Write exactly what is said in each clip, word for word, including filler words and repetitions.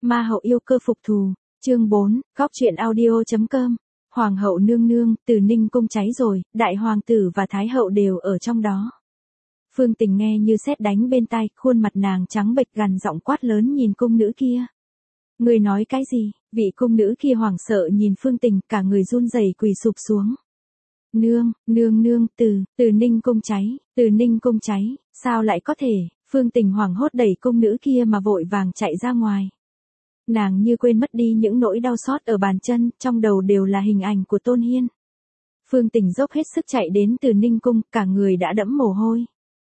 Ma hậu yêu cơ phục thù, chương bốn, góc truyện audio.com. Hoàng hậu nương nương, Từ Ninh cung cháy rồi, đại hoàng tử và thái hậu đều ở trong đó. Phương Tình nghe như sét đánh bên tai, khuôn mặt nàng trắng bệch, gằn giọng quát lớn nhìn cung nữ kia. Người nói cái gì? Vị cung nữ kia hoảng sợ nhìn Phương Tình, cả người run rẩy quỳ sụp xuống. Nương, nương nương, từ, từ Ninh cung cháy, từ Ninh cung cháy, sao lại có thể? Phương Tình hoảng hốt đẩy cung nữ kia mà vội vàng chạy ra ngoài. Nàng như quên mất đi những nỗi đau xót ở bàn chân, trong đầu đều là hình ảnh của Tôn Hiên. Phương Tình dốc hết sức chạy đến Từ Ninh cung, cả người đã đẫm mồ hôi.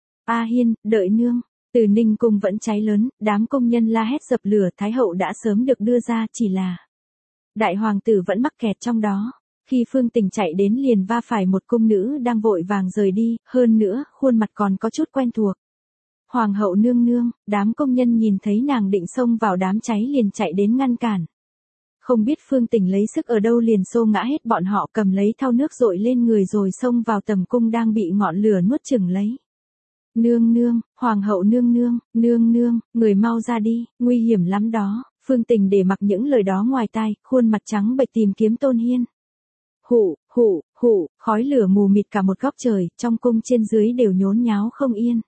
A Hiên, đợi nương. Từ Ninh cung vẫn cháy lớn, đám công nhân la hét dập lửa, thái hậu đã sớm được đưa ra, chỉ là đại hoàng tử vẫn mắc kẹt trong đó. Khi Phương Tình chạy đến liền va phải một cung nữ đang vội vàng rời đi, hơn nữa, khuôn mặt còn có chút quen thuộc. Hoàng hậu nương nương, đám công nhân nhìn thấy nàng định xông vào đám cháy liền chạy đến ngăn cản. Không biết Phương Tình lấy sức ở đâu liền xô ngã hết bọn họ, cầm lấy thau nước dội lên người rồi xông vào tầm cung đang bị ngọn lửa nuốt chửng lấy. Nương nương, hoàng hậu nương nương, nương nương, người mau ra đi, nguy hiểm lắm đó. Phương Tình để mặc những lời đó ngoài tai, khuôn mặt trắng bệch tìm kiếm Tôn Hiên. Hụ, hụ, hụ, khói lửa mù mịt cả một góc trời, trong cung trên dưới đều nhốn nháo không yên.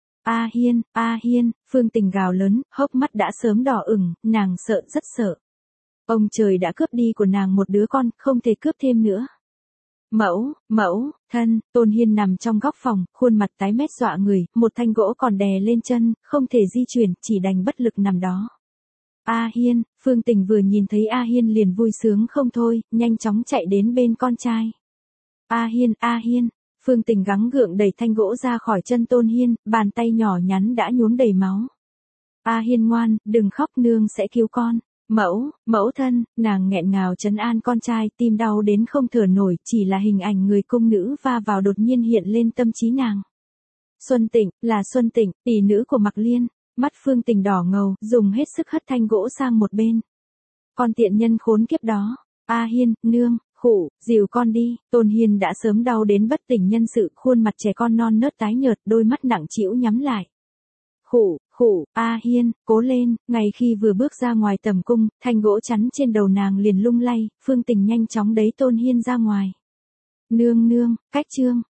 A Hiên, A Hiên, Phương Tình gào lớn, hốc mắt đã sớm đỏ ửng, nàng sợ, rất sợ. Ông trời đã cướp đi của nàng một đứa con, không thể cướp thêm nữa. Mẫu, mẫu, thân, Tôn Hiên nằm trong góc phòng, khuôn mặt tái mét dọa người, một thanh gỗ còn đè lên chân, không thể di chuyển, chỉ đành bất lực nằm đó. A Hiên, Phương Tình vừa nhìn thấy A Hiên liền vui sướng không thôi, nhanh chóng chạy đến bên con trai. A Hiên, A Hiên, Phương Tình gắng gượng đẩy thanh gỗ ra khỏi chân Tôn Hiên, bàn tay nhỏ nhắn đã nhuốm đầy máu. A Hiên ngoan, đừng khóc, nương sẽ cứu con. Mẫu, mẫu thân, nàng nghẹn ngào trấn an con trai, tim đau đến không thở nổi, chỉ là hình ảnh người cung nữ va vào đột nhiên hiện lên tâm trí nàng. Xuân Tịnh, là Xuân Tịnh, tỷ nữ của Mặc Liên, mắt Phương Tình đỏ ngầu, dùng hết sức hất thanh gỗ sang một bên. Con tiện nhân khốn kiếp đó, A Hiên, nương, khụ, dìu con đi. Tôn Hiên đã sớm đau đến bất tỉnh nhân sự, khuôn mặt trẻ con non nớt tái nhợt, đôi mắt nặng trĩu nhắm lại. Khụ, khụ, A Hiên, cố lên. Ngay khi vừa bước ra ngoài tầm cung, thanh gỗ chắn trên đầu nàng liền lung lay, Phương Tình nhanh chóng đẩy Tôn Hiên ra ngoài. Nương nương, cách trương,